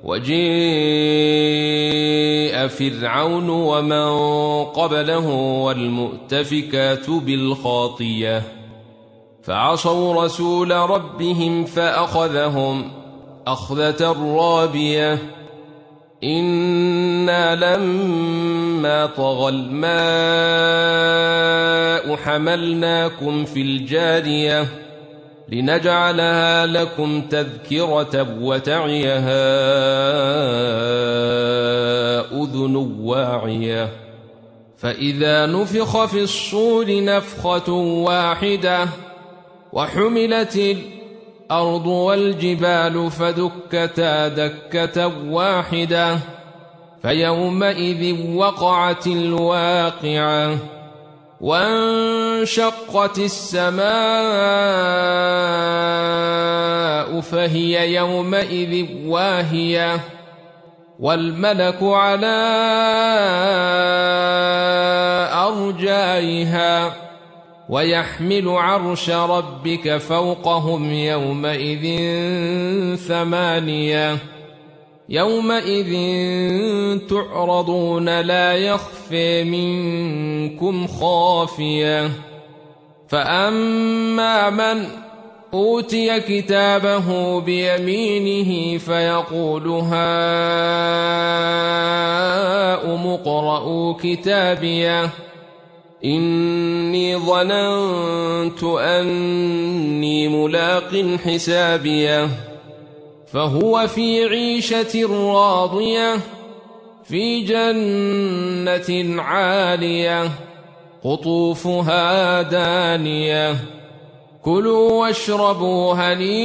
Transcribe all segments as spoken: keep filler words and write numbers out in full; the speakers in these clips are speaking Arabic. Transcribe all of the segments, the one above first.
وجيء فرعون ومن قبله والمؤتفكات بالخاطية فعصوا رسول ربهم فأخذهم أخذة رابية إنا لما طغى الماء حملناكم في الجارية لنجعلها لكم تذكرة وتعيها أذن واعية فإذا نفخ في الصور نفخة واحدة وحملت الأرض والجبال فدكتا دكة واحدة فيومئذ وقعت الواقعة وانشقت السماء فهي يومئذ واهية والملك على أرجائها ويحمل عرش ربك فوقهم يومئذ ثمانية يومئذ تعرضون لا يخفي منكم خافية فأما من أوتي كتابه بيمينه فيقول هاؤم اقرءوا كتابيه إني ظننت أني ملاق حسابيه فهو في عيشة راضية في جنة عالية قطوفها دانية كلوا واشربوا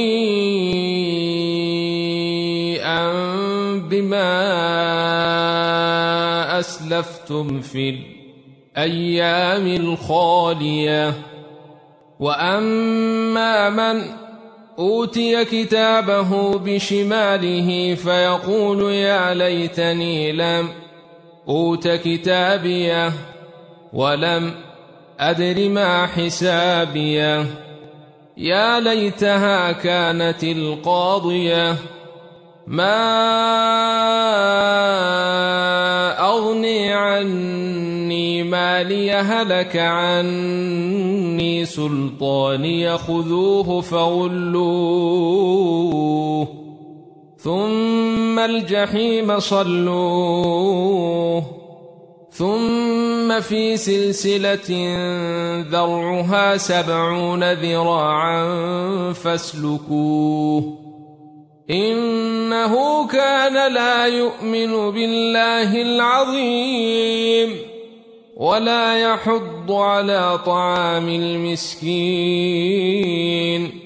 هنيئا بما أسلفتم في الأيام الخالية وأما من أوتي كتابه بشماله فيقول يا ليتني لم أوت كتابيه ولم أدر ما حسابيه يا ليتها كانت القاضية ما أغني عني مالي هلك عني سلطاني خذوه فغلوه ثم الجحيم صلوه ثم في سلسلة ذرعها سبعون ذراعا فاسلكوه إنه كان لا يؤمن بالله العظيم ولا يحض على طعام المسكين